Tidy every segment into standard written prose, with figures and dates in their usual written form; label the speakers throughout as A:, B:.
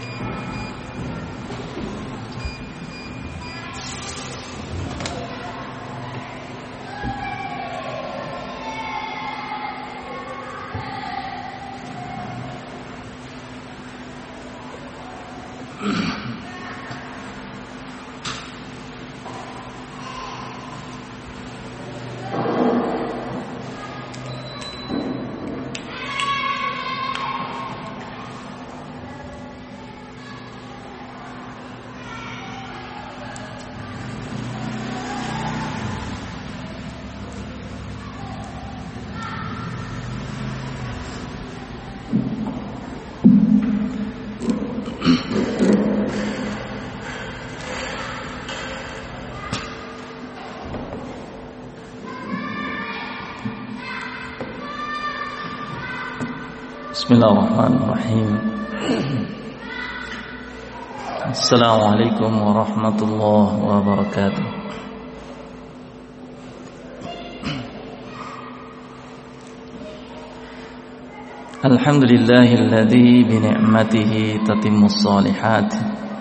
A: Bismillahirrahmanirrahim. Assalamualaikum warahmatullahi wabarakatuh. Alhamdulillahilladzi bi ni'matihi tatimmus shalihat.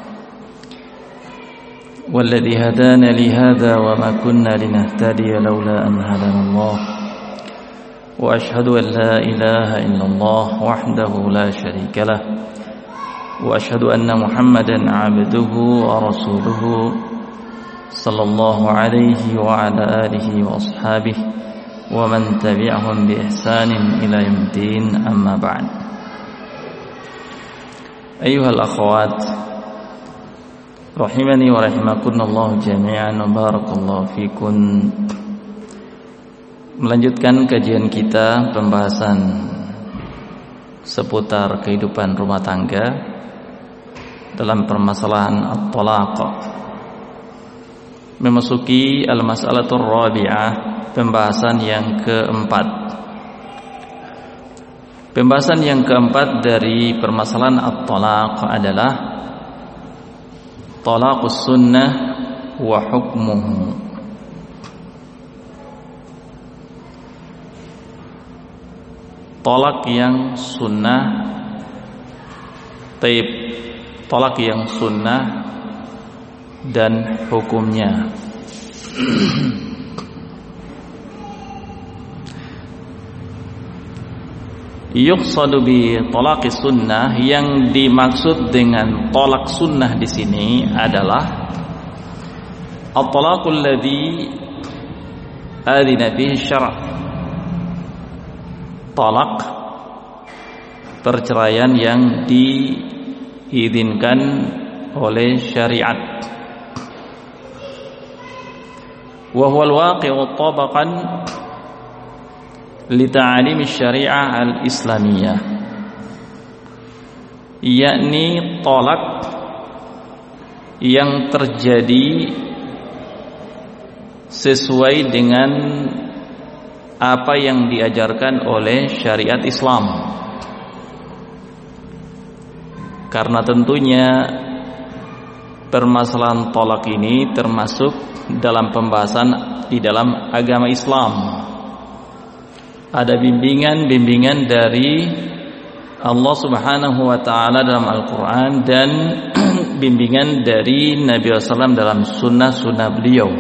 A: Walladzi hadana li hadza wa ma kunna linahtadiya laula an hadana Allah. وأشهد أن لا إله إلا الله وحده لا شريك له وأشهد أن محمدا عبده ورسوله صلى الله عليه وعلى آله وأصحابه ومن تبعهم بإحسان إلى يوم الدين أما بعد. أيها الأخوات رحمني ورحمكن الله جميعا وبارك الله فيكن. Melanjutkan kajian kita, pembahasan seputar kehidupan rumah tangga dalam permasalahan at-talaq. Memasuki al-mas'alatur rabi'ah, pembahasan yang keempat. Pembahasan yang keempat dari permasalahan at-talaq adalah talaqus sunnah wa hukmuhu. Tolak yang sunnah, tolak yang sunnah dan hukumnya. Yuqsadu bi talaqi sunnah, yang dimaksud dengan tolak sunnah di sini adalah at-talaqul ladzi adzina bihi syara'. Talak, perceraian yang diizinkan oleh syariat. Wa huwa al-waqi'u tabaqan li ta'lim asy-syari'ah al-islamiyah, yakni talak yang terjadi sesuai dengan apa yang diajarkan oleh syariat Islam. Karena tentunya permasalahan tolak ini termasuk dalam pembahasan di dalam agama Islam. Ada bimbingan-bimbingan dari Allah Subhanahu wa taala dalam Al-Qur'an dan bimbingan dari Nabi SAW dalam sunnah-sunnah beliau.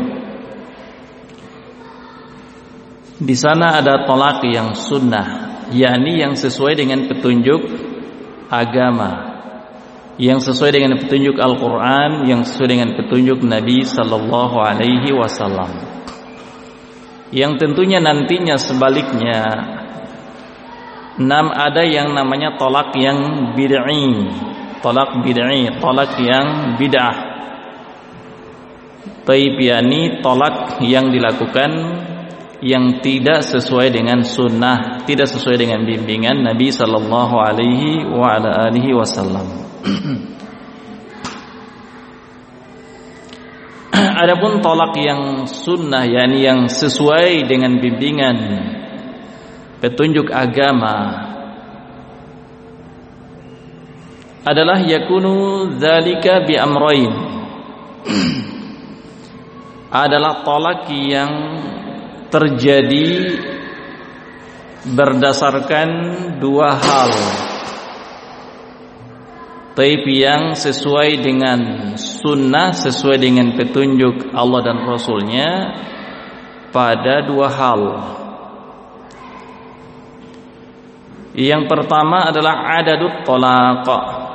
A: Di sana ada tolak yang sunnah, yakni yang sesuai dengan petunjuk agama, yang sesuai dengan petunjuk Al-Quran, yang sesuai dengan petunjuk Nabi Sallallahu Alaihi Wasallam. Yang tentunya nantinya sebaliknya, ada yang namanya tolak yang bid'i, tolak yang bid'ah. Yakni tolak yang dilakukan yang tidak sesuai dengan sunnah, tidak sesuai dengan bimbingan Nabi Sallallahu Alaihi Wasallam. Adapun tolak yang sunnah, yakni yang sesuai dengan bimbingan petunjuk agama, adalah yakunu dzalika bi amrayn. Adalah tolak yang terjadi berdasarkan dua hal. taib yang sesuai dengan sunnah, sesuai dengan petunjuk Allah dan Rasulnya pada dua hal. Yang pertama adalah adadut tolaq,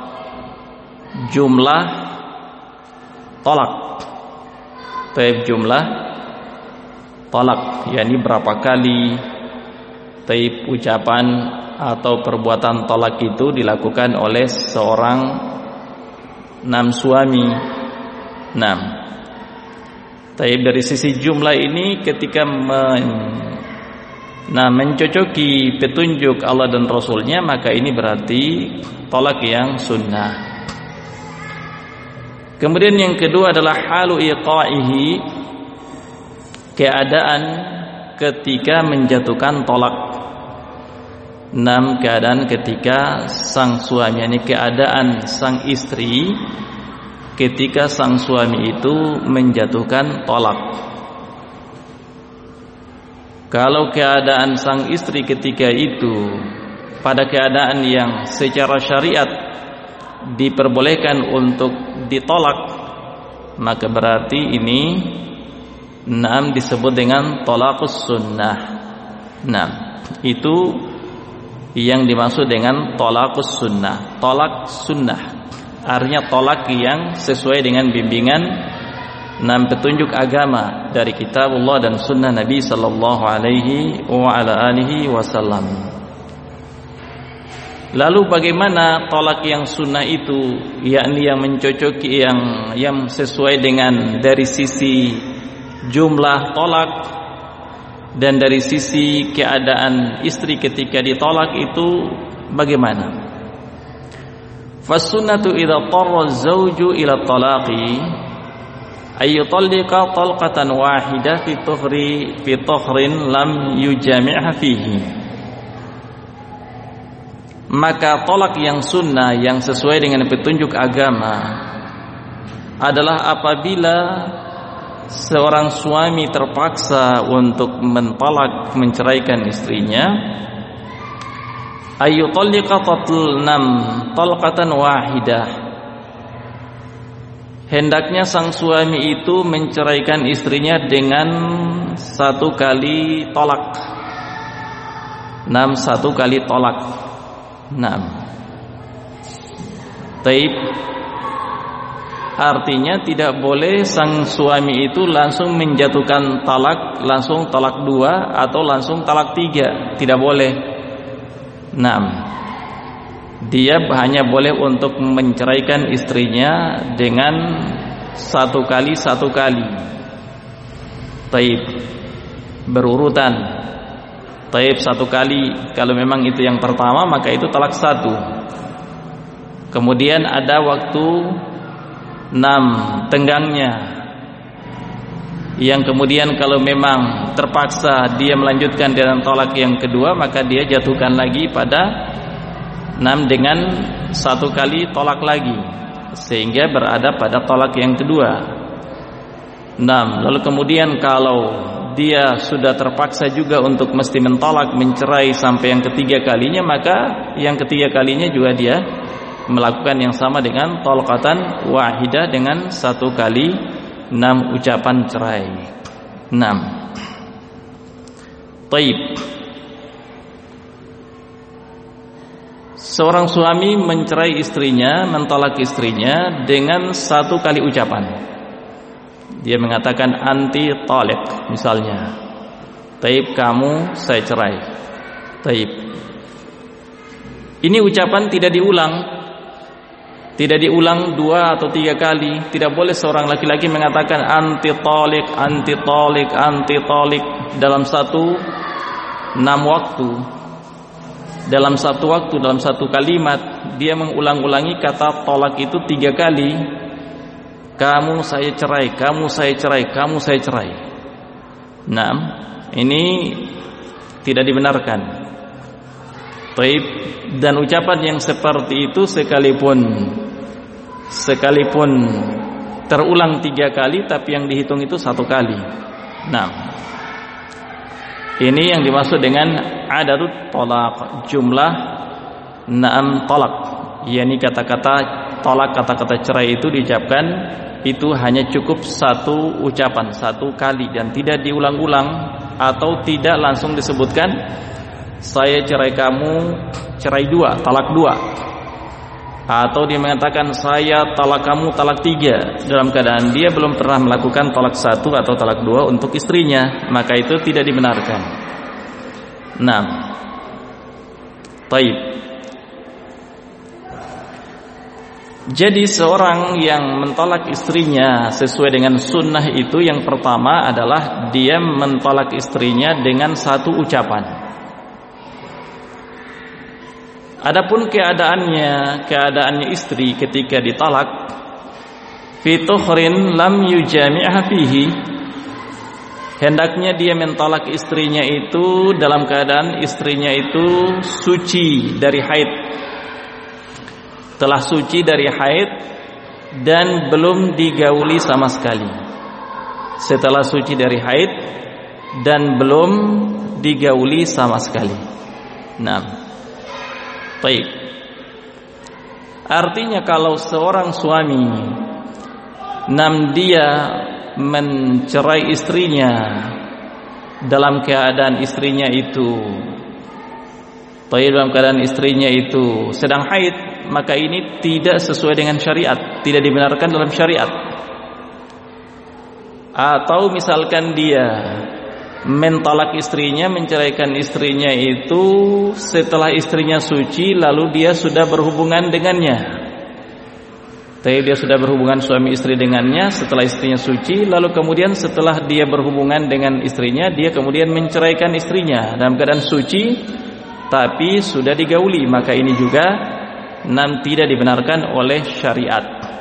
A: jumlah tolak. Taib jumlah tolak, yakni berapa kali taib ucapan atau perbuatan tolak itu dilakukan oleh seorang suami. Taib dari sisi jumlah ini ketika mencocoki petunjuk Allah dan Rasulnya, maka ini berarti tolak yang sunnah. Kemudian yang kedua adalah halu iqa'ihi, keadaan ketika menjatuhkan tolak. Keadaan ketika sang suami, ini keadaan sang istri ketika sang suami itu menjatuhkan tolak. Kalau keadaan sang istri ketika itu pada keadaan yang secara syariat diperbolehkan untuk ditolak, maka berarti ini disebut dengan tolaqus sunnah. Itu yang dimaksud dengan tolaqus sunnah. Tolak sunnah artinya tolak yang sesuai dengan bimbingan petunjuk agama dari kitabullah dan sunnah Nabi sallallahu alaihi wa ala alihi wasallam. Lalu bagaimana tolak yang sunnah itu, yakni yang mencocoki, yang sesuai dengan dari sisi jumlah tolak dan dari sisi keadaan istri ketika ditolak itu bagaimana? Fas-sunnatu idza tarra az-zawju ila talaqi ay yutalliqa talqatan wahidah fi tuhrin lam yujami'ha fihi. Maka tolak yang sunnah yang sesuai dengan petunjuk agama adalah apabila seorang suami terpaksa untuk menceraikan istrinya, ayu talliqa talqatan wahidah, hendaknya sang suami itu menceraikan istrinya dengan satu kali tolak. Satu kali tolak. Taib artinya tidak boleh sang suami itu langsung menjatuhkan talak, langsung talak 2 atau langsung talak 3, tidak boleh. Dia hanya boleh untuk menceraikan istrinya dengan satu kali. Taib berurutan. Taib satu kali, kalau memang itu yang pertama maka itu talak 1. Kemudian ada waktu 6 tenggangnya, yang kemudian kalau memang terpaksa dia melanjutkan dengan tolak yang kedua, maka dia jatuhkan lagi pada 6 dengan satu kali tolak lagi, sehingga berada pada tolak yang kedua. Lalu kemudian kalau dia sudah terpaksa juga untuk mesti mentolak, mencerai sampai yang ketiga kalinya, maka yang ketiga kalinya juga dia melakukan yang sama dengan talqatan wahidah dengan satu kali 6 ucapan cerai. Taib. Seorang suami mencerai istrinya, mentolak istrinya dengan satu kali ucapan. Dia mengatakan anti talik misalnya. Taib, kamu saya cerai. Taib. Ini ucapan tidak diulang. Tidak diulang 2 atau 3 kali. Tidak boleh seorang laki-laki mengatakan anti talik dalam satu 6 waktu. Dalam satu waktu, dalam satu kalimat dia mengulang-ulangi kata tolak itu 3 kali. Kamu saya cerai, kamu saya cerai, kamu saya cerai. Ini tidak dibenarkan. Taib. Dan ucapan yang seperti itu sekalipun terulang 3 kali, tapi yang dihitung itu 1 kali. Ini yang dimaksud dengan adadut tolak, jumlah tolak, yakni kata-kata tolak, kata-kata cerai itu diucapkan itu hanya cukup satu ucapan, satu kali, dan tidak diulang-ulang atau tidak langsung disebutkan saya cerai kamu, cerai dua, talak dua, atau dia mengatakan saya talak kamu, talak tiga, dalam keadaan dia belum pernah melakukan talak satu atau talak dua untuk istrinya, maka itu tidak dibenarkan. Nah, taib. Jadi seorang yang mentolak istrinya sesuai dengan sunnah itu, yang pertama adalah dia mentolak istrinya dengan satu ucapan. Adapun keadaannya istri ketika ditolak, fi tuhrin lam yujami'ha fihi, hendaknya dia mentolak istrinya itu dalam keadaan istrinya itu suci dari haid, telah suci dari haid dan belum digauli sama sekali. Setelah suci dari haid dan belum digauli sama sekali. Nah, baik. Artinya kalau seorang suami dia mencerai istrinya dalam keadaan istrinya itu sedang haid, maka ini tidak sesuai dengan syariat, tidak dibenarkan dalam syariat. Atau misalkan dia mentolak istrinya, menceraikan istrinya itu setelah istrinya suci, lalu dia sudah berhubungan dengannya. Dia sudah berhubungan suami istri dengannya setelah istrinya suci, lalu kemudian setelah dia berhubungan dengan istrinya, dia kemudian menceraikan istrinya dalam keadaan suci tapi sudah digauli, maka ini juga tidak dibenarkan oleh syariat.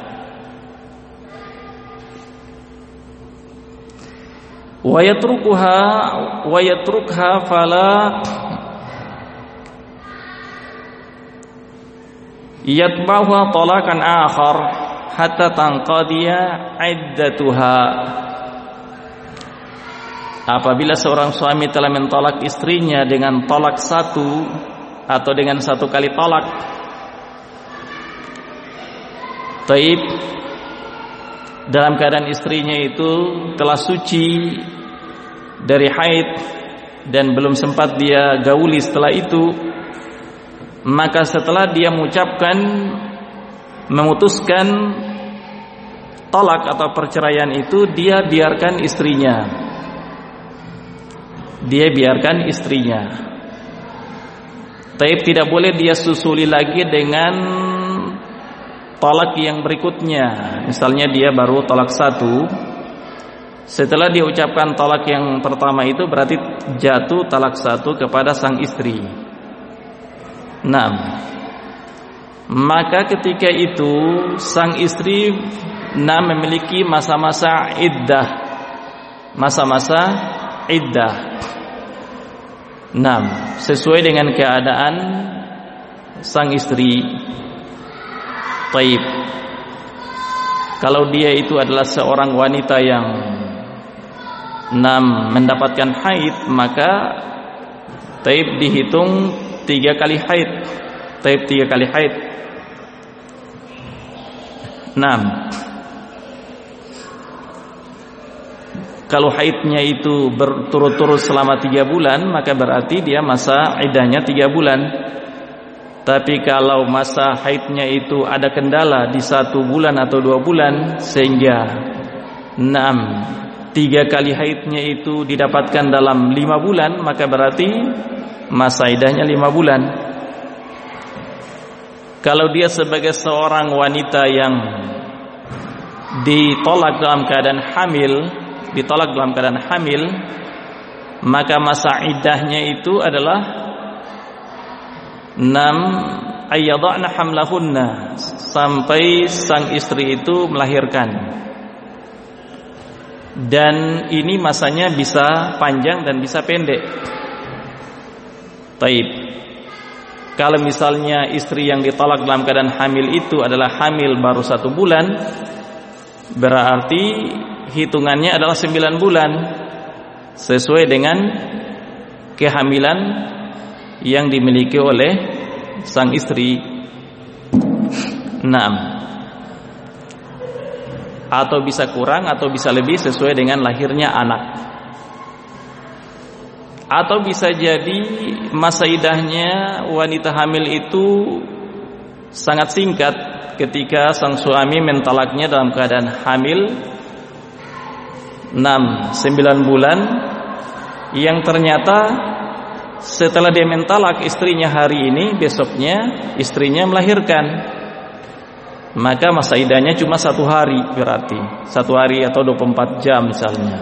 A: Wa yatrukha fala yatba'uha talaqan akhar hatta tanqadiya iddatuha. Apabila seorang suami telah mentolak istrinya dengan tolak satu atau dengan satu kali tolak, taib, dalam keadaan istrinya itu telah suci dari haid dan belum sempat dia gauli setelah itu, maka setelah dia memutuskan tolak atau perceraian itu, dia biarkan istrinya. Taib, tidak boleh dia susuli lagi dengan tolak yang berikutnya. Misalnya dia baru tolak satu, setelah dia ucapkan tolak yang pertama itu berarti jatuh talak satu kepada sang istri. Nah, maka ketika itu sang istri memiliki masa-masa iddah. Sesuai dengan keadaan sang istri. Taib. Kalau dia itu adalah seorang wanita yang mendapatkan haid, maka taib dihitung 3 kali haid. Taib 3 kali haid. Kalau haidnya itu berturut-turut selama 3 bulan, maka berarti dia masa iddahnya 3 bulan. Tapi kalau masa haidnya itu ada kendala di 1 bulan atau 2 bulan, sehingga 3 kali haidnya itu didapatkan dalam 5 bulan, maka berarti masa iddahnya 5 bulan. Kalau dia sebagai seorang wanita yang ditolak dalam keadaan hamil, maka masa iddahnya itu adalah 6 ayyadhna hamlahunna, sampai sang istri itu melahirkan. Dan ini masanya bisa panjang dan bisa pendek. Taib. Kalau misalnya istri yang ditolak dalam keadaan hamil itu adalah hamil baru 1 bulan, berarti hitungannya adalah 9 bulan sesuai dengan kehamilan yang dimiliki oleh sang istri. atau bisa kurang atau bisa lebih sesuai dengan lahirnya anak. Atau bisa jadi masa iddahnya wanita hamil itu sangat singkat ketika sang suami mentalaknya dalam keadaan hamil 6-9 bulan, yang ternyata setelah dia mentalak istrinya hari ini, besoknya istrinya melahirkan. Maka masa iddahnya cuma 1 hari, berarti 1 hari atau 24 jam misalnya.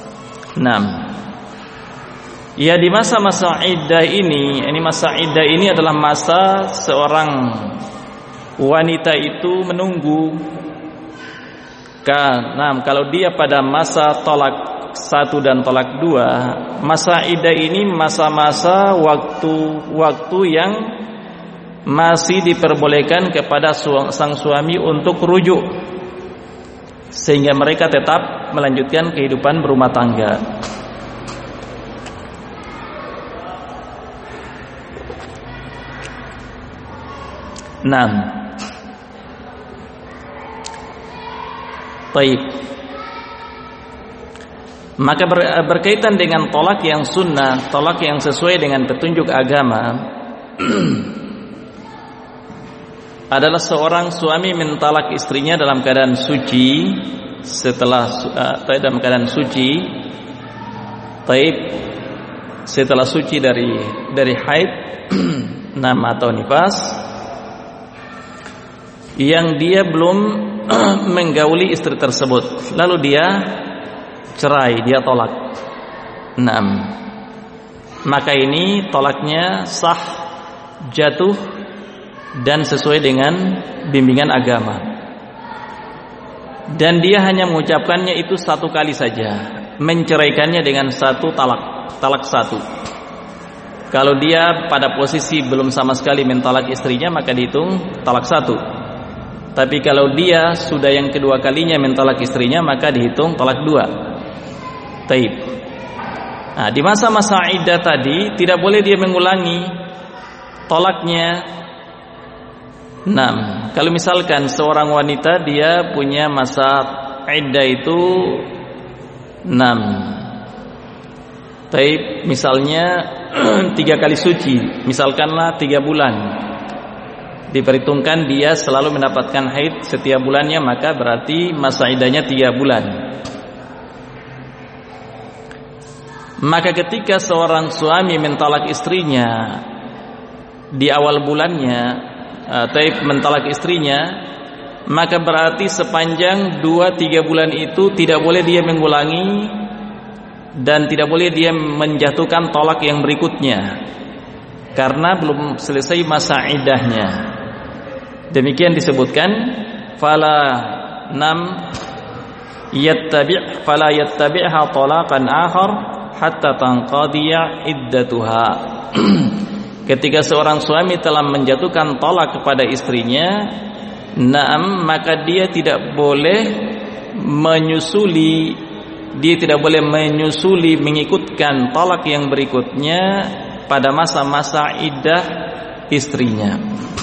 A: Ya, di masa-masa iddah ini masa iddah ini adalah masa seorang wanita itu menunggu. Kalau dia pada masa tolak 1 dan tolak 2, masa iddah ini masa-masa waktu yang masih diperbolehkan kepada sang suami untuk rujuk, sehingga mereka tetap melanjutkan kehidupan berumah tangga. Baik. Maka berkaitan dengan tolak yang sunnah, tolak yang sesuai dengan petunjuk agama adalah seorang suami mentalak istrinya dalam keadaan suci, dalam keadaan suci, setelah suci dari haid atau nifas, yang dia belum menggauli istri tersebut, lalu dia cerai, dia tolak. Maka ini tolaknya sah, jatuh, dan sesuai dengan bimbingan agama. Dan dia hanya mengucapkannya itu 1 kali saja, menceraikannya dengan 1 talak 1. Kalau dia pada posisi belum sama sekali mentalak istrinya, maka dihitung talak 1. Tapi kalau dia sudah yang kedua kalinya mentalak istrinya, maka dihitung talak 2. Di masa-masa iddah tadi tidak boleh dia mengulangi tolaknya. Kalau misalkan seorang wanita dia punya masa iddah itu 6, misalnya 3 kali suci, misalkanlah 3 bulan, diperhitungkan dia selalu mendapatkan haid setiap bulannya, maka berarti masa iddahnya 3 bulan. Maka ketika seorang suami mentalak istrinya di awal bulannya, mentalak istrinya, maka berarti sepanjang 2-3 bulan itu tidak boleh dia mengulangi dan tidak boleh dia menjatuhkan tolak yang berikutnya, karena belum selesai masa iddahnya. Demikian disebutkan fala yattabi'ha talaqan akhar hatta tanqadiya iddatuha. Ketika seorang suami telah menjatuhkan tolak kepada istrinya, maka dia tidak boleh menyusuli, mengikutkan tolak yang berikutnya pada masa-masa iddah istrinya.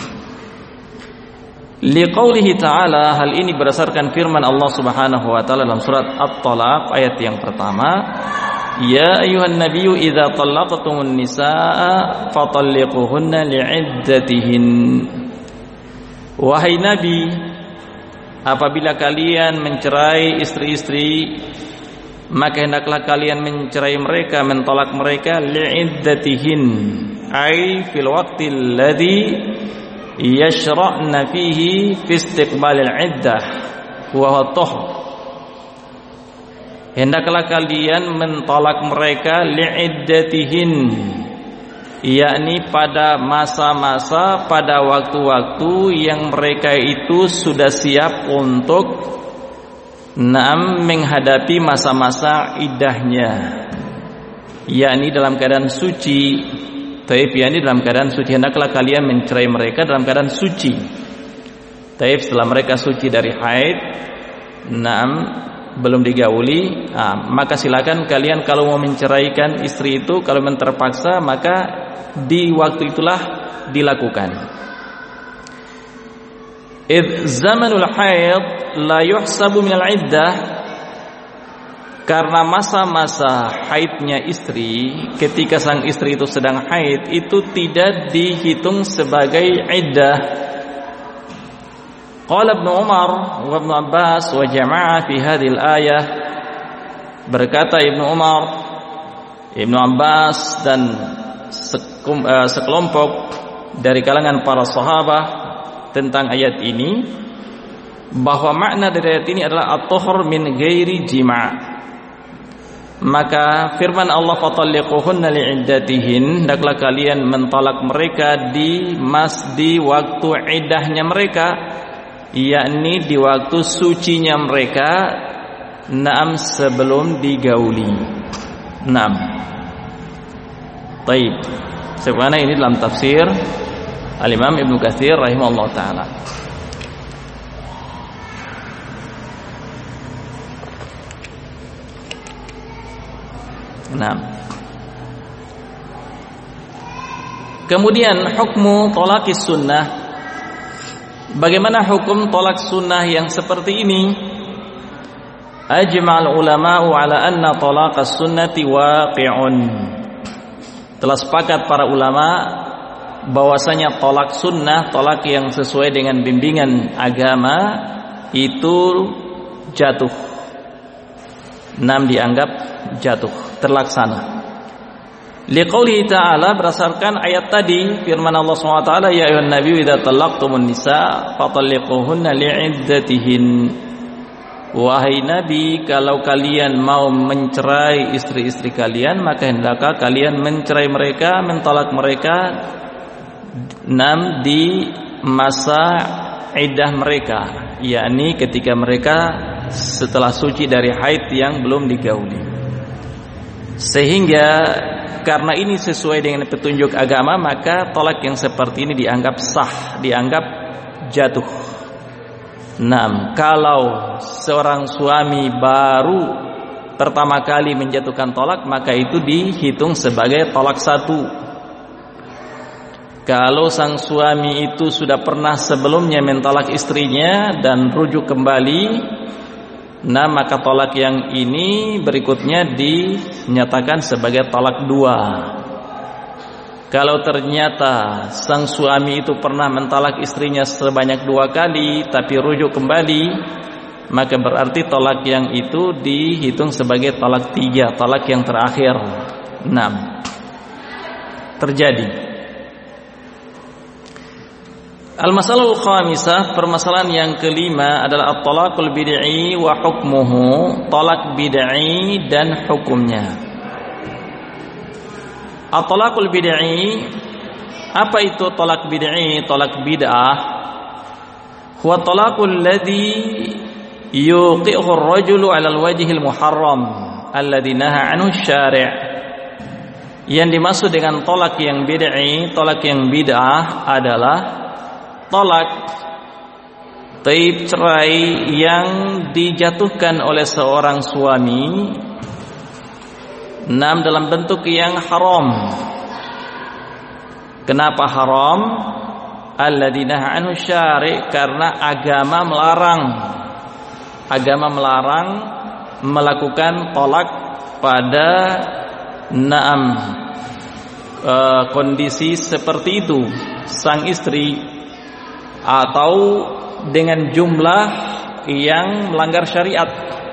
A: Liqaulihi ta'ala, hal ini berdasarkan firman Allah Subhanahu wa taala dalam surat At-Talaq ayat yang pertama, Ya ayuhan nabiyyu idza talaqtumun nisaa fatalliquhunna li'iddatihin. Wahai nabi, apabila kalian mencerai istri-istri, maka hendaklah kalian mencerai mereka, mentolak mereka li'iddatihin, ay fil waqtil ladzi yashra'na fihi fi istiqbalil iddah wa huwa tuhr. Hendaklah kalian mentolak mereka li'iddatihin, yakni pada masa-masa, pada waktu-waktu yang mereka itu sudah siap untuk menghadapi masa-masa iddahnya, yakni dalam keadaan suci. Yakni dalam keadaan suci, hendaklah kalian mencerai mereka dalam keadaan suci. Setelah mereka suci dari haid, belum digauli, maka silakan kalian kalau mau menceraikan istri itu, kalau memang terpaksa, maka di waktu itulah dilakukan. Idh zamanul haid la yuhsabu minal iddah, karena masa-masa haidnya istri, ketika sang istri itu sedang haid, itu tidak dihitung sebagai iddah. Qala Ibnu Umar wa Ibnu Abbas wa jama'ah fi hadhil ayah, berkata Ibnu Umar, Ibnu Abbas dan sekelompok dari kalangan para sahabat tentang ayat ini, bahwa makna dari ayat ini adalah at-tuhur min ghairi jima'. Maka firman Allah, fatalliquhunna li'iddatihin, hendaklah kalian mentalak mereka di waktu iddahnya mereka, yakni di waktu sucinya mereka, naam, sebelum digauli. Naam. Baik. Sebagaimana ini dalam tafsir Al-Imam Ibnu Katsir rahimahullah taala. Nah, kemudian hukmu thalaqis sunnah. Bagaimana hukum tolak sunnah yang seperti ini? Ajma'al ulama'u ala anna thalaqas sunnati waqi'un. Telah sepakat para ulama bahwasanya tolak sunnah, tolak yang sesuai dengan bimbingan agama, itu jatuh. Dianggap jatuh, terlaksana. Liqaulihi ta'ala, berdasarkan ayat tadi, firman Allah SWT, ya ayyuhan nabiyyu idza talaqtumun nisa fatalliquhunna li'iddatihin. Wahai Nabi, kalau kalian mau mencerai istri-istri kalian, maka hendaklah kalian mencerai mereka, mentolak mereka di masa iddah mereka, yakni ketika mereka setelah suci dari haid yang belum digauli. Sehingga karena ini sesuai dengan petunjuk agama, maka tolak yang seperti ini dianggap sah, dianggap jatuh. Kalau seorang suami baru pertama kali menjatuhkan tolak, maka itu dihitung sebagai tolak satu. Kalau sang suami itu sudah pernah sebelumnya mentolak istrinya dan rujuk kembali, maka tolak yang ini berikutnya dinyatakan sebagai tolak dua. Kalau ternyata sang suami itu pernah mentolak istrinya sebanyak 2 kali tapi rujuk kembali, maka berarti tolak yang itu dihitung sebagai tolak 3, tolak yang terakhir. 6 terjadi. Al-masalahul khamisah, permasalahan yang kelima adalah at-talaqul bid'i wa hukmuhu, tolak bid'i dan hukumnya. At-talaqul bid'i, apa itu tolak bid'i, tolak bid'ah? Huwa talaqul ladzi yuqi'uhu ar-rajulu 'ala al-wajhil muharram alladzi naha 'anhu asy-syari'. Yang dimaksud dengan tolak yang bid'i, tolak yang bid'ah adalah tolak cerai yang dijatuhkan oleh seorang suami dalam bentuk yang haram. Kenapa haram? Alladzi naha anhu syari', karena agama melarang melakukan tolak pada kondisi seperti itu, sang istri, atau dengan jumlah yang melanggar syariat.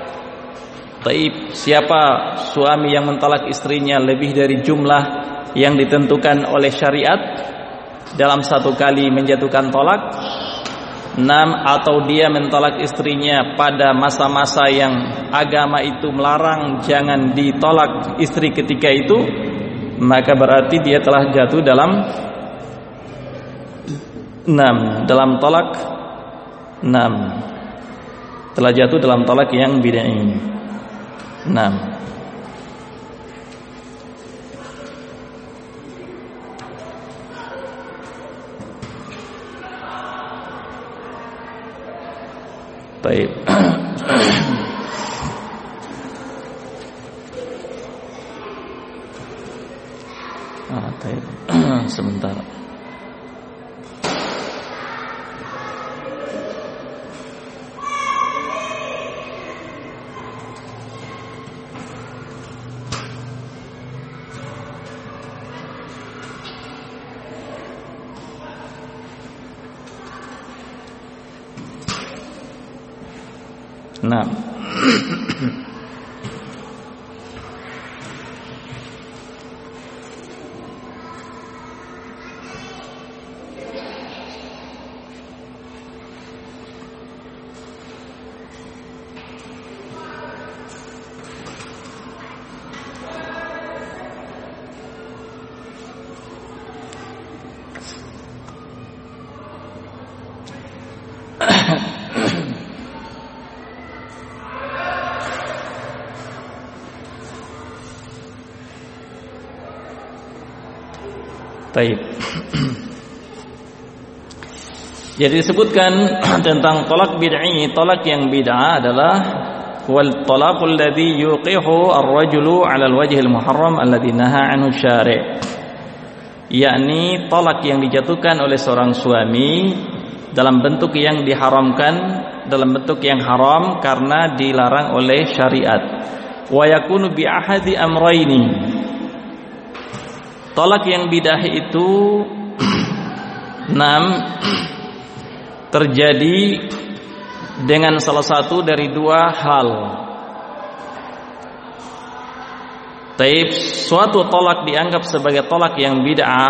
A: Siapa suami yang mentolak istrinya lebih dari jumlah yang ditentukan oleh syariat dalam satu kali menjatuhkan tolak, atau dia mentolak istrinya pada masa-masa yang agama itu melarang jangan ditolak istri ketika itu, maka berarti dia telah jatuh dalam tolak telah jatuh dalam tolak yang bid'ah. Baik. Sebentar. Nah. Baik. Jadi disebutkan tentang talak bid'i, talak yang bid'ah adalah wal talaqul ladzi yuqihu ar-rajulu 'ala al-wajhi al-muharram alladzi naha 'anhu syari'. Yakni talak yang dijatuhkan oleh seorang suami dalam bentuk yang diharamkan, dalam bentuk yang haram karena dilarang oleh syariat. Wa yakunu bi ahadi amrayni. Talak yang bid'ah itu terjadi dengan salah satu dari dua hal. Taib, suatu talak dianggap sebagai talak yang bid'ah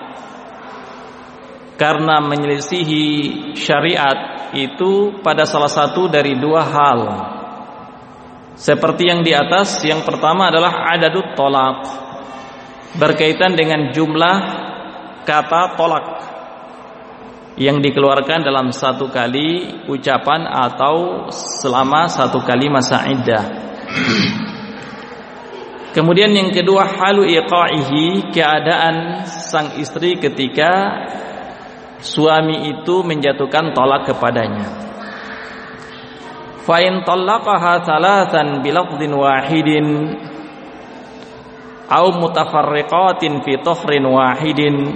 A: karena menyelisihi syariat itu pada salah satu dari dua hal. Seperti yang di atas, yang pertama adalah adadut talak, berkaitan dengan jumlah kata tolak yang dikeluarkan dalam satu kali ucapan atau selama satu kali masa iddah. Kemudian yang kedua, halu iqa'ihi, keadaan sang istri ketika suami itu menjatuhkan tolak kepadanya. Fa in talaqaha thalathan bilafdhin wahidin au mutafarriqatin fi tuhrin wahidin.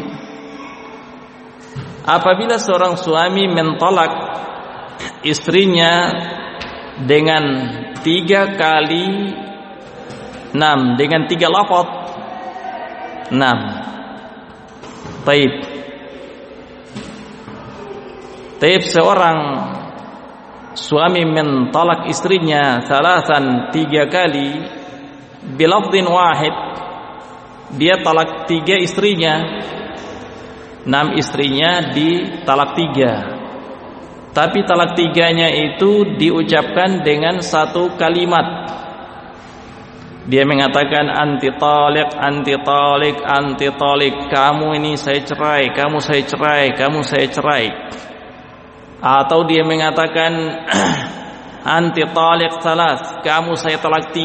A: Apabila seorang suami mentolak istrinya dengan 3 kali 6, dengan 3 lafaz 6. Taib seorang suami mentolak istrinya salasan 3 kali bilafdhin wahid, dia talak 3 istrinya, 6 istrinya ditalak 3. Tapi talak 3-nya itu diucapkan dengan satu kalimat. Dia mengatakan anti talik, anti talik, anti talik. Kamu ini saya cerai, kamu saya cerai, kamu saya cerai. Atau dia mengatakan anti talik salas, kamu saya talak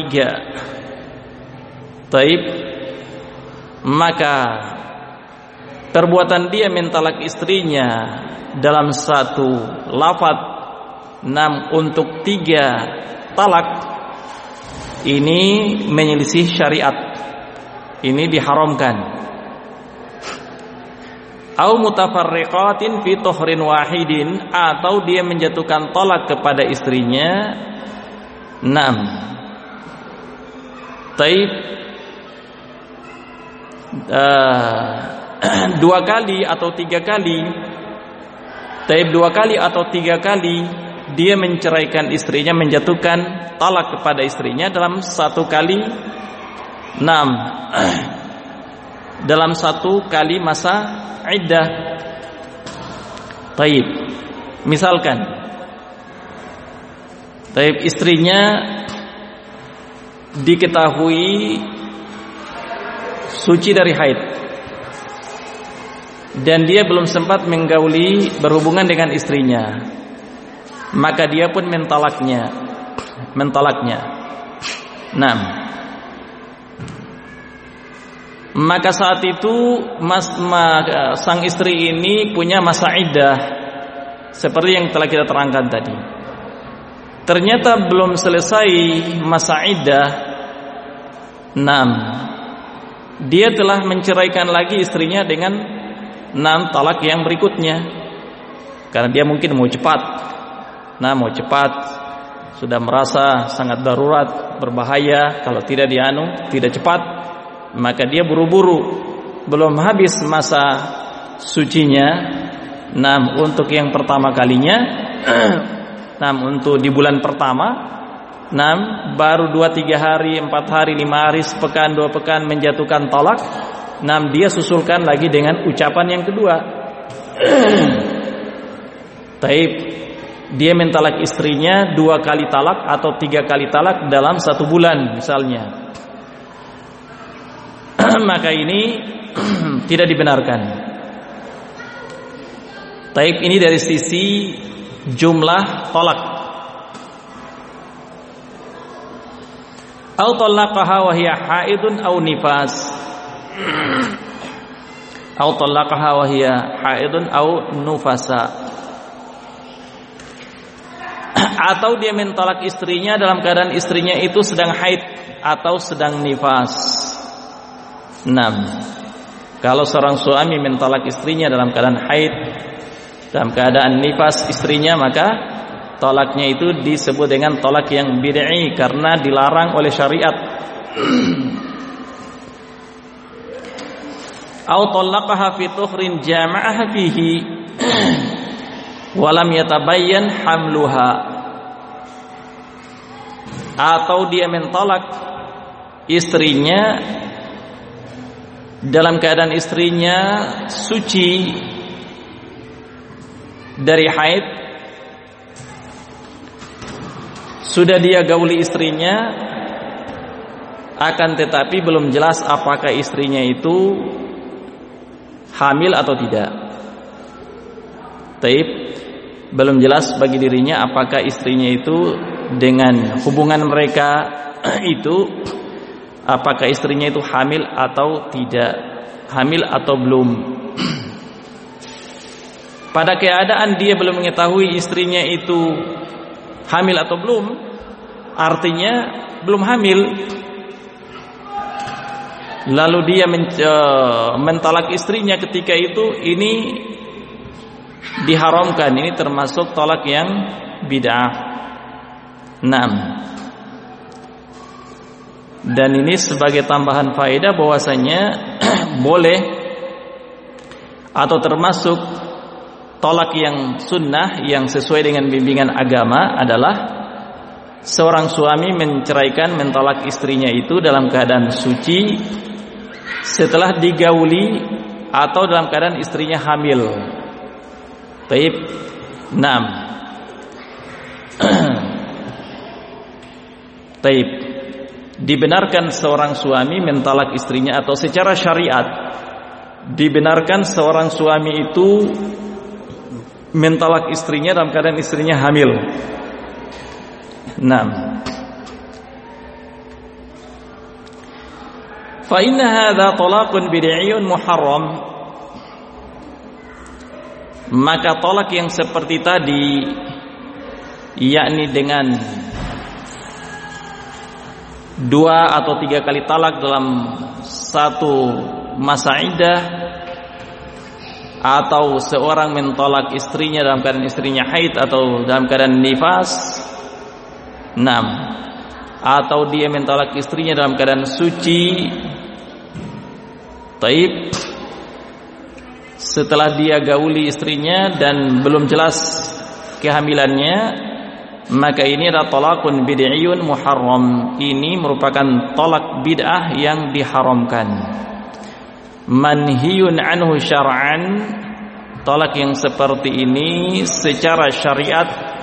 A: 3. Taib, maka perbuatan dia mentalak istrinya dalam satu lafaz 6 untuk 3 talak ini menyelisih syariat, ini diharamkan. Au mutafarriqatin fi tuhrin wahidin, atau dia menjatuhkan talak kepada istrinya 6. Taib, 2 kali atau 3 kali. Taib 2 kali atau 3 kali dia menceraikan istrinya, menjatuhkan talak kepada istrinya dalam satu kali 6, dalam satu kali masa iddah. Taib, misalkan taib istrinya diketahui suci dari haid dan dia belum sempat menggauli berhubungan dengan istrinya, maka dia pun mentalaknya. 6. Maka saat itu sang istri ini punya masa iddah seperti yang telah kita terangkan tadi. Ternyata belum selesai masa iddah 6, dia telah menceraikan lagi istrinya dengan 6 talak yang berikutnya. Karena dia mungkin mau cepat. Mau cepat, sudah merasa sangat darurat, berbahaya kalau tidak tidak cepat, maka dia buru-buru, belum habis masa sucinya 6 untuk yang pertama kalinya Nah, untuk di bulan pertama, nah, baru 2-3 hari, 4 hari, 5 hari, sepekan, 2 pekan menjatuhkan talak. Nah, dia susulkan lagi dengan ucapan yang kedua. Taib, dia mentalak istrinya 2 kali talak atau 3 kali talak dalam 1 bulan misalnya. Maka ini tidak dibenarkan. Taib, ini dari sisi jumlah tolak. Au talaqaha wa hiya haidun au nifas. Au talaqaha wa hiya haidun au nufasa. Atau dia mentolak istrinya dalam keadaan istrinya itu sedang haid atau sedang nifas. 6. Kalau seorang suami mentolak istrinya dalam keadaan haid, dalam keadaan nifas istrinya, maka tolaknya itu disebut dengan tolak yang bid'i karena dilarang oleh syariat. Au talaqaha fi tukhrin jama'aha fihi wa lam yatabayyan hamluha. Atau dia mentolak istrinya dalam keadaan istrinya suci dari haid, sudah dia gauli istrinya, akan tetapi belum jelas apakah istrinya itu hamil atau tidak. Taib, belum jelas bagi dirinya apakah istrinya itu dengan hubungan mereka itu, apakah istrinya itu hamil atau tidak, hamil atau belum. Pada keadaan dia belum mengetahui istrinya itu hamil atau belum, artinya belum hamil, lalu dia mentalak istrinya ketika itu, ini diharamkan. Ini termasuk talak yang bid'ah. 6. Dan ini sebagai tambahan faedah bahwasanya boleh atau termasuk tolak yang sunnah yang sesuai dengan bimbingan agama adalah seorang suami menceraikan, mentolak istrinya itu dalam keadaan suci setelah digauli atau dalam keadaan istrinya hamil. Taib. 6. Taib. Dibenarkan seorang suami mentolak istrinya, atau secara syariat dibenarkan seorang suami itu mentolak istrinya dalam keadaan istrinya hamil. 6. Fa inna hadza talaqun bid'iyyun muharram. Maka tolak yang seperti tadi, yakni dengan 2 atau 3 kali talak dalam 1 masa iddah, atau seorang mentolak istrinya dalam keadaan istrinya haid atau dalam keadaan nifas. 6. Atau dia mentolak istrinya dalam keadaan suci. Taib. Setelah dia gauli istrinya dan belum jelas kehamilannya, maka ini adalah talaqun bid'iyyun muharram. Ini merupakan tolak bid'ah yang diharamkan. Manhiyun anhu syar'an. Tolak yang seperti ini secara syariat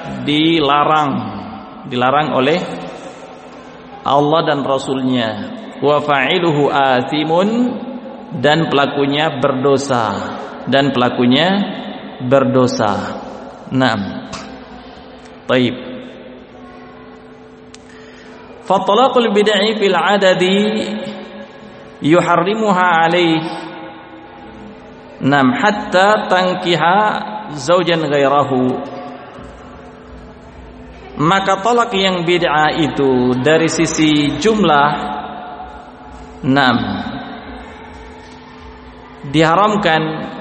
A: dilarang oleh Allah dan Rasulnya. Wa fa'iluhu athimun, dan pelakunya berdosa. 6. Taib. Fatalaqul bid'i fil 'adadi yuharrimuha alaih. 6. Hatta tankiha zaujan ghairahu. Maka tolak yang bid'ah itu dari sisi jumlah 6 diharamkan.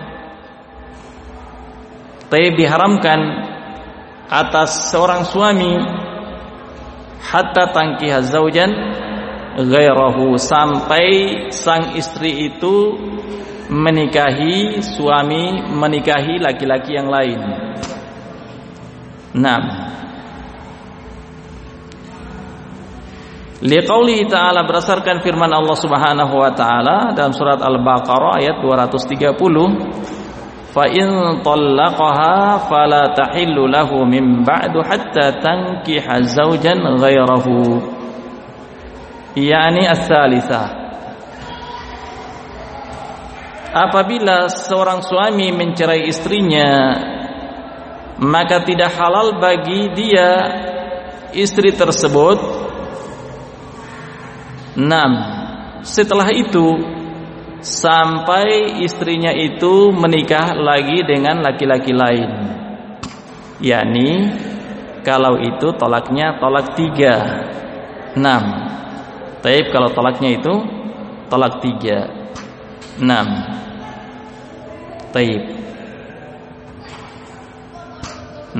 A: Diharamkan atas seorang suami hatta tankiha zaujan ghairahu, sampai sang istri itu menikahi suami, menikahi laki-laki yang lain. 6. Liqaulihi ta'ala, berdasarkan firman Allah Subhanahu wa taala dalam surat Al-Baqarah ayat 230, fa in talaqaha fala tahillu lahu min ba'du hatta tankiha zawjan ghairahu, yakni as-salisah. Apabila seorang suami mencerai istrinya, maka tidak halal bagi dia istri tersebut. 6. Setelah itu sampai istrinya itu menikah lagi dengan laki-laki lain, yakni kalau itu tolaknya tolak 3. 6. Taib kalau tolaknya itu tolak 3. 6. Taib. 6.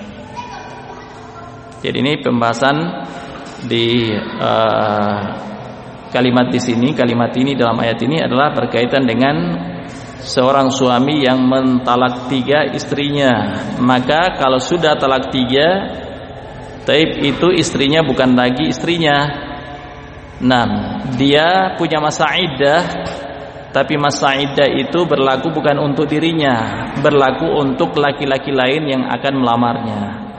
A: Jadi ini pembahasan di kalimat di sini, kalimat ini dalam ayat ini adalah berkaitan dengan seorang suami yang mentalak 3 istrinya. Maka kalau sudah talak 3, taib itu istrinya bukan lagi istrinya. 6. Dia punya masa iddah, tapi masa iddah itu berlaku bukan untuk dirinya, berlaku untuk laki-laki lain yang akan melamarnya.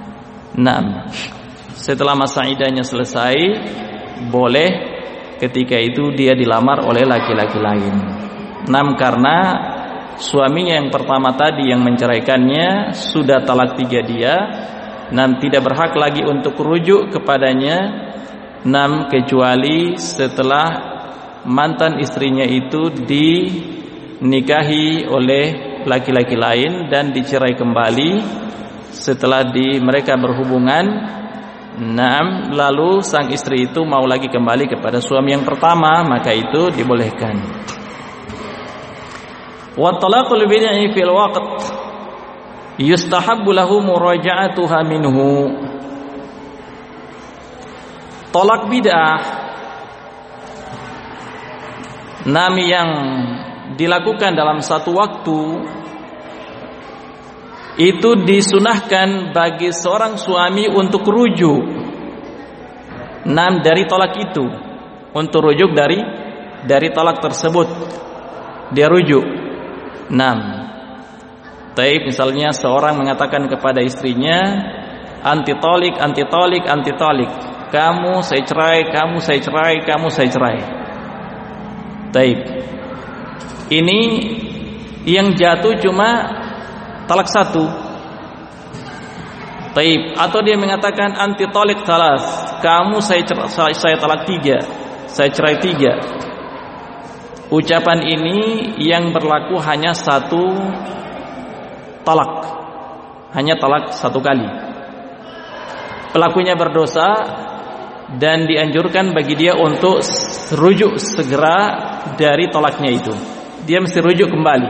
A: 6. Setelah masa iddahnya selesai, boleh ketika itu dia dilamar oleh laki-laki lain. 6. Karena suaminya yang pertama tadi yang menceraikannya sudah talak 3 dia, 6. Tidak berhak lagi untuk rujuk kepadanya. 6. Kecuali setelah mantan istrinya itu dinikahi oleh laki-laki lain dan dicerai kembali setelah mereka berhubungan. 6. Lalu sang istri itu mau lagi kembali kepada suami yang pertama, maka itu dibolehkan. Wa talaqul bid'i fil waqt yustahabbu lahu muraja'atuha minhu. Tolak bid'ah yang dilakukan dalam satu waktu itu disunahkan bagi seorang suami untuk rujuk. 6. Dari tolak itu, untuk rujuk dari tolak tersebut, dia rujuk. 6. Taib, misalnya seorang mengatakan kepada istrinya, anti tolik, kamu saya cerai, kamu saya cerai, kamu saya cerai. Taib. Ini yang jatuh cuma talak 1. Taib. Atau dia mengatakan anti tolik salas, kamu saya talak 3, saya cerai 3. Ucapan ini yang berlaku hanya 1 talak, hanya talak 1 kali. Pelakunya berdosa dan dianjurkan bagi dia untuk rujuk segera dari tolaknya itu. Dia mesti rujuk kembali.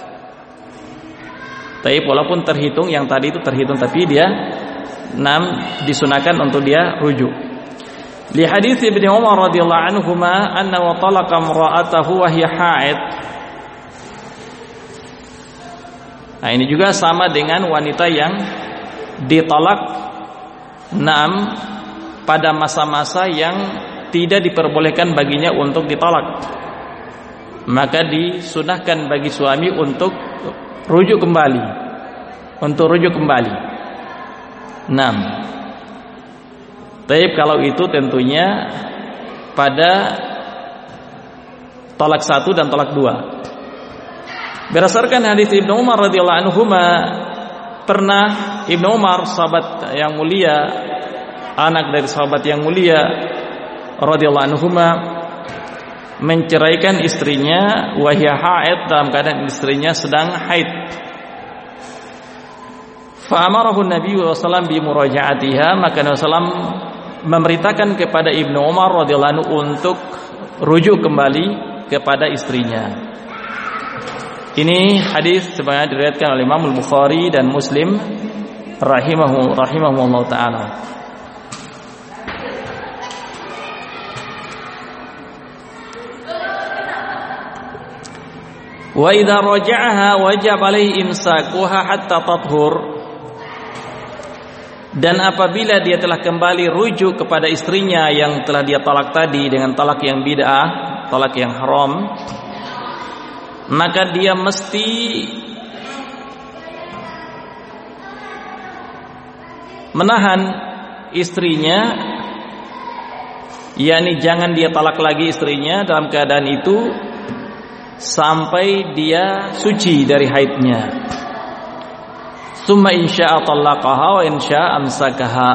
A: Tapi walaupun terhitung yang tadi itu terhitung, tapi dia 6 disunahkan untuk dia rujuk. Li hadits Ibnu Umar radhiyallahu anhuma anna wa talaqa imra'atahu wa hiya haid. Nah, ini juga sama dengan wanita yang ditolak 6 pada masa-masa yang tidak diperbolehkan baginya untuk ditolak. Maka disunahkan bagi suami untuk rujuk kembali. 6. Tapi kalau itu tentunya pada tolak 1 dan tolak 2. Berdasarkan hadis Ibnu Umar radhiyallahu anhuma, pernah Ibnu Umar, sahabat yang mulia, anak dari sahabat yang mulia radhiyallahu anhuma, menceraikan istrinya wahia haid, dalam keadaan istrinya sedang haid. Fa amarahu Nabi sallallahu alaihi wasallam bi muraja'atiha, maka Nabi sallallahu memerintahkan kepada Ibnu Umar radhiyallahu anhu untuk rujuk kembali kepada istrinya. Ini hadis sebenarnya diriwayatkan oleh Imam Al-Bukhari dan Muslim rahimahumullah taala. Wa idza raja'aha wajib alaihi imsakuha hatta tathhur. Dan apabila dia telah kembali rujuk kepada istrinya yang telah dia talak tadi dengan talak yang bid'ah, talak yang haram, maka dia mesti menahan istrinya, yakni jangan dia talak lagi istrinya dalam keadaan itu sampai dia suci dari haidnya. Summa insya'a talaqaha wa insya'a amsakaha.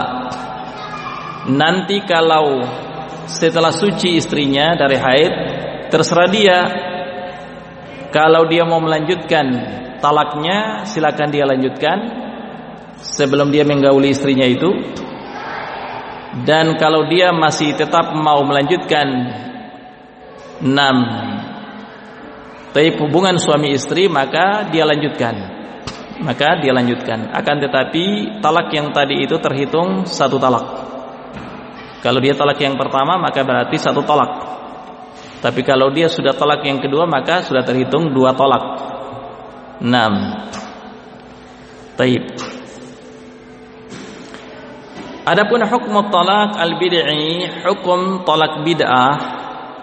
A: Nanti kalau setelah suci istrinya dari haid, terserah dia. Kalau dia mau melanjutkan talaknya, silakan dia lanjutkan sebelum dia menggauli istrinya itu. Dan kalau dia masih tetap mau melanjutkan hubungan suami istri, maka dia lanjutkan. Akan tetapi talak yang tadi itu terhitung satu talak. Kalau dia talak yang pertama, maka berarti satu talak. Tapi kalau dia sudah talak yang kedua, maka sudah terhitung dua talak. 6. Taib. Adapun hukum talak al-bid'i, hukum talak bid'ah,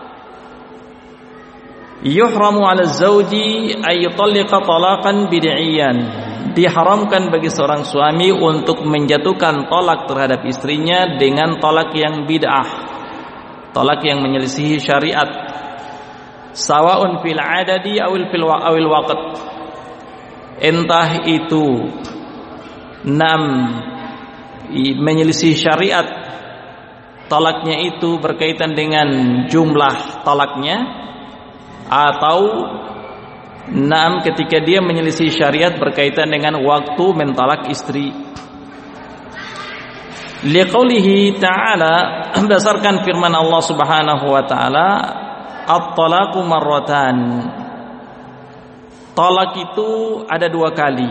A: yuhramu 'ala az-zawji ay yutalliqa talaqan bid'iyan. Diharamkan bagi seorang suami untuk menjatuhkan talak terhadap istrinya dengan talak yang bid'ah, talak yang menyelisihi syariat, sawaun fil 'adadi awil waqt. Entah itu menyelisih syariat, talaknya itu berkaitan dengan jumlah talaknya, atau ketika dia menyelisih syariat berkaitan dengan waktu mentalak istri. Liqaulihi ta'ala, berdasarkan firman Allah Subhanahu wa taala, at-talaqu marratan. Talak itu ada dua kali.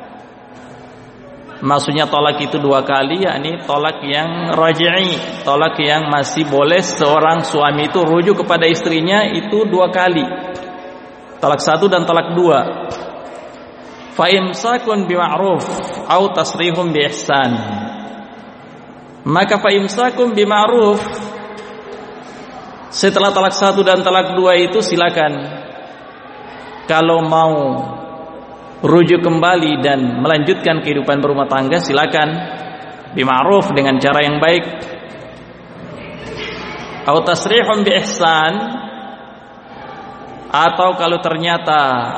A: Maksudnya talak itu dua kali, yakni talak yang raj'i, talak yang masih boleh seorang suami itu rujuk kepada istrinya itu dua kali. Talak satu dan talak dua. Fa imsakun bima'ruf au tasrihum bi ihsan. Maka fa imsakun bima'ruf, setelah talak satu dan talak dua itu silakan. Kalau mau rujuk kembali dan melanjutkan kehidupan berumah tangga, silakan, bima'ruf, dengan cara yang baik. Au tasrihum bi ihsan, atau kalau ternyata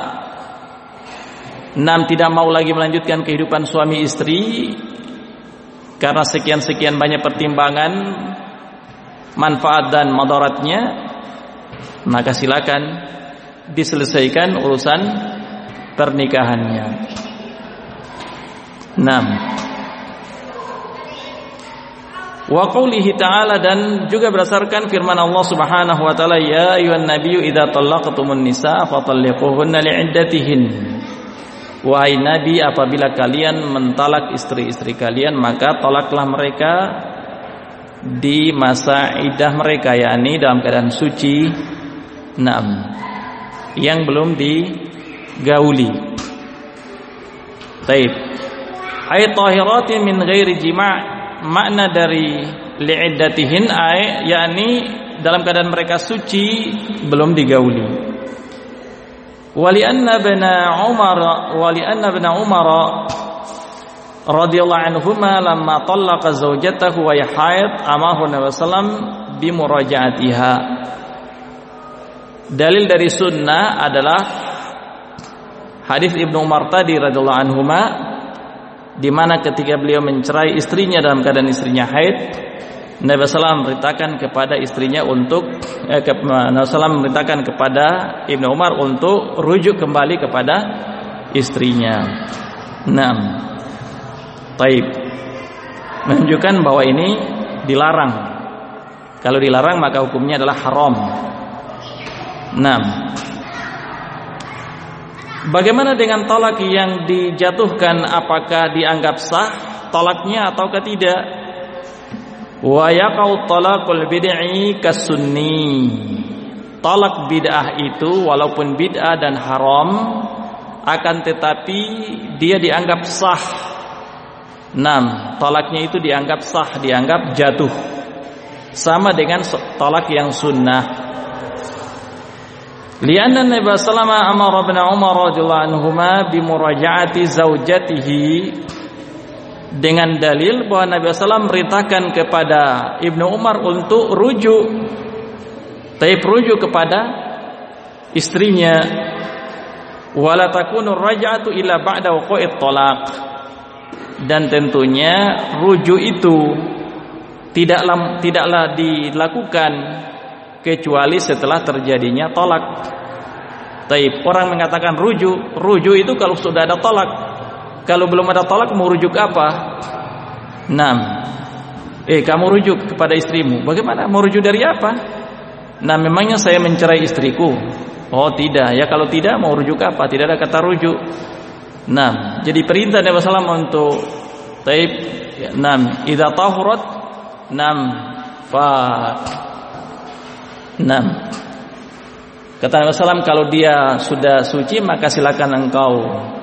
A: tidak mau lagi melanjutkan kehidupan suami istri karena sekian-sekian banyak pertimbangan manfaat dan madaratnya, maka silakan diselesaikan urusan pernikahannya. 6. Wa qoulihi ta'ala, dan juga berdasarkan firman Allah Subhanahu wa taala, ya ayyuhan nabiyyu idza talaqtumun nisaa fatalliquhunna li'iddatihin. Wahai nabi, apabila kalian mentalak istri-istri kalian, maka talaklah mereka di masa iddah mereka, yakni dalam keadaan suci, yang belum digauli. Taib. Ay tahiratin min ghairi jima'. Makna dari li'iddatihin ay, yakni dalam keadaan mereka suci belum digauli. Wali anna ibn Umar radhiyallahu anhuma lamma talaqa zawjatahu wa haid amahu Nabi sallam bi murajaatiha. Dalil dari sunnah adalah hadis Ibnu Umar tadi radhiyallahu anhuma, di mana ketika beliau mencerai istrinya dalam keadaan istrinya haid, Nabi sallallahu memerintahkan kepada istrinya untuk Nabi sallallahu memerintahkan kepada Ibnu Umar untuk rujuk kembali kepada istrinya. 6. Taib. Menunjukkan bahwa ini dilarang. Kalau dilarang maka hukumnya adalah haram. 6. Bagaimana dengan talak yang dijatuhkan, apakah dianggap sah talaknya ataukah tidak? Wa yaqau talaqul bid'i kasunni. Talak bid'ah itu walaupun bid'ah dan haram, akan tetapi dia dianggap sah Tolaknya itu dianggap sah, dianggap jatuh, sama dengan tolak yang sunnah. Lianna Nabi sallallahu alaihi wasallam amara Ibnu Umar radhiyallahu anhuma bi muraja'ati zaujatihi, dengan dalil bahwa Nabi SAW merintahkan kepada Ibnu Umar untuk rujuk kepada istrinya. Wala takunu raj'atu illa ba'da wuqu'it talaq, dan tentunya rujuk itu tidaklah dilakukan kecuali setelah terjadinya talak. Orang mengatakan rujuk itu kalau sudah ada talak. Kalau belum ada talak mau rujuk apa? Kamu rujuk kepada istrimu. Bagaimana? Mau rujuk dari apa? Memangnya saya mencerai istriku? Oh tidak. Ya kalau tidak mau rujuk apa? Tidak ada kata rujuk. Jadi perintah Nabi SAW untuk idza tahurat kata Nabi SAW, kalau dia sudah suci maka silakan engkau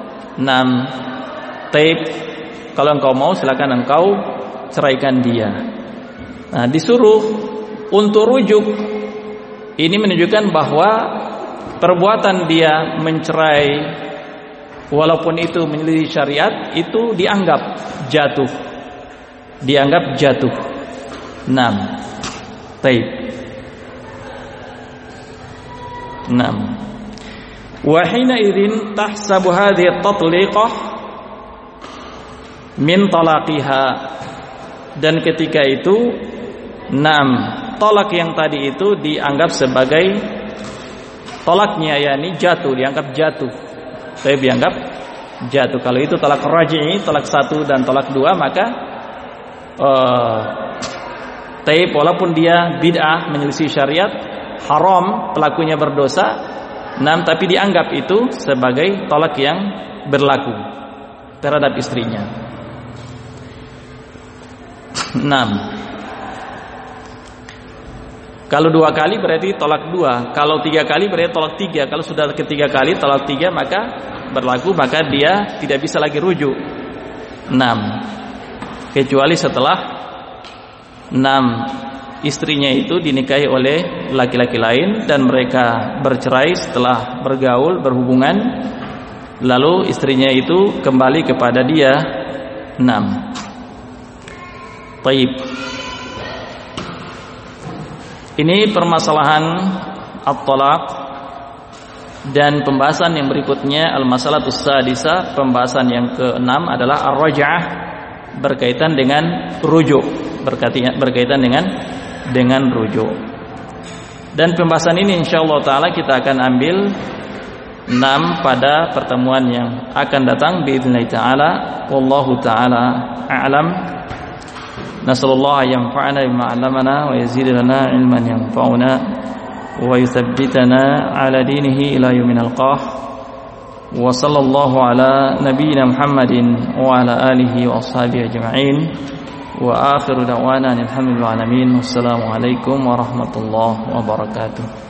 A: kalau engkau mau silakan engkau ceraikan dia. Disuruh untuk rujuk. Ini menunjukkan bahwa perbuatan dia mencerai, walaupun itu menyelisih syariat, itu dianggap jatuh. Wa hina idzin tahsabu hadhihi at-tatliqah min talaqiha, dan ketika itu tolak yang tadi itu dianggap sebagai tolaknya, yakni jatuh, dianggap jatuh. Dianggap jatuh. Kalau itu tolak raj'i, tolak 1 dan tolak 2, maka walaupun dia bid'ah, menyelisih syariat, haram, pelakunya berdosa, tapi dianggap itu sebagai tolak yang berlaku terhadap istrinya. Kalau 2 kali berarti tolak 2, kalau 3 kali berarti tolak 3. Kalau sudah ketiga kali tolak 3 maka berlaku, maka dia tidak bisa lagi rujuk. Kecuali setelah istrinya itu dinikahi oleh laki-laki lain dan mereka bercerai setelah bergaul, berhubungan, lalu istrinya itu kembali kepada dia. Ini permasalahan at-talaq. Dan pembahasan yang berikutnya, al-masalatus sadisah, pembahasan yang ke-6 adalah ar-raj'ah, berkaitan dengan rujuk, berkaitan dengan rujuk. Dan pembahasan ini insyaallah taala kita akan ambil 6 pada pertemuan yang akan datang biidznillah taala. Wallahu taala a'lam. Nasallallahu yanfa'ana bima 'allamana wa yazidana ilman yanfa'una wa yuthabbitana 'ala dinihi ila yaumil qiyamah. Wa sallallahu ala nabiyyina Muhammadin wa ala alihi wa ashabihi ajma'in. Wa akhiru da'wana alhamdulillahi alamin. Wassalamu alaikum warahmatullahi wabarakatuh.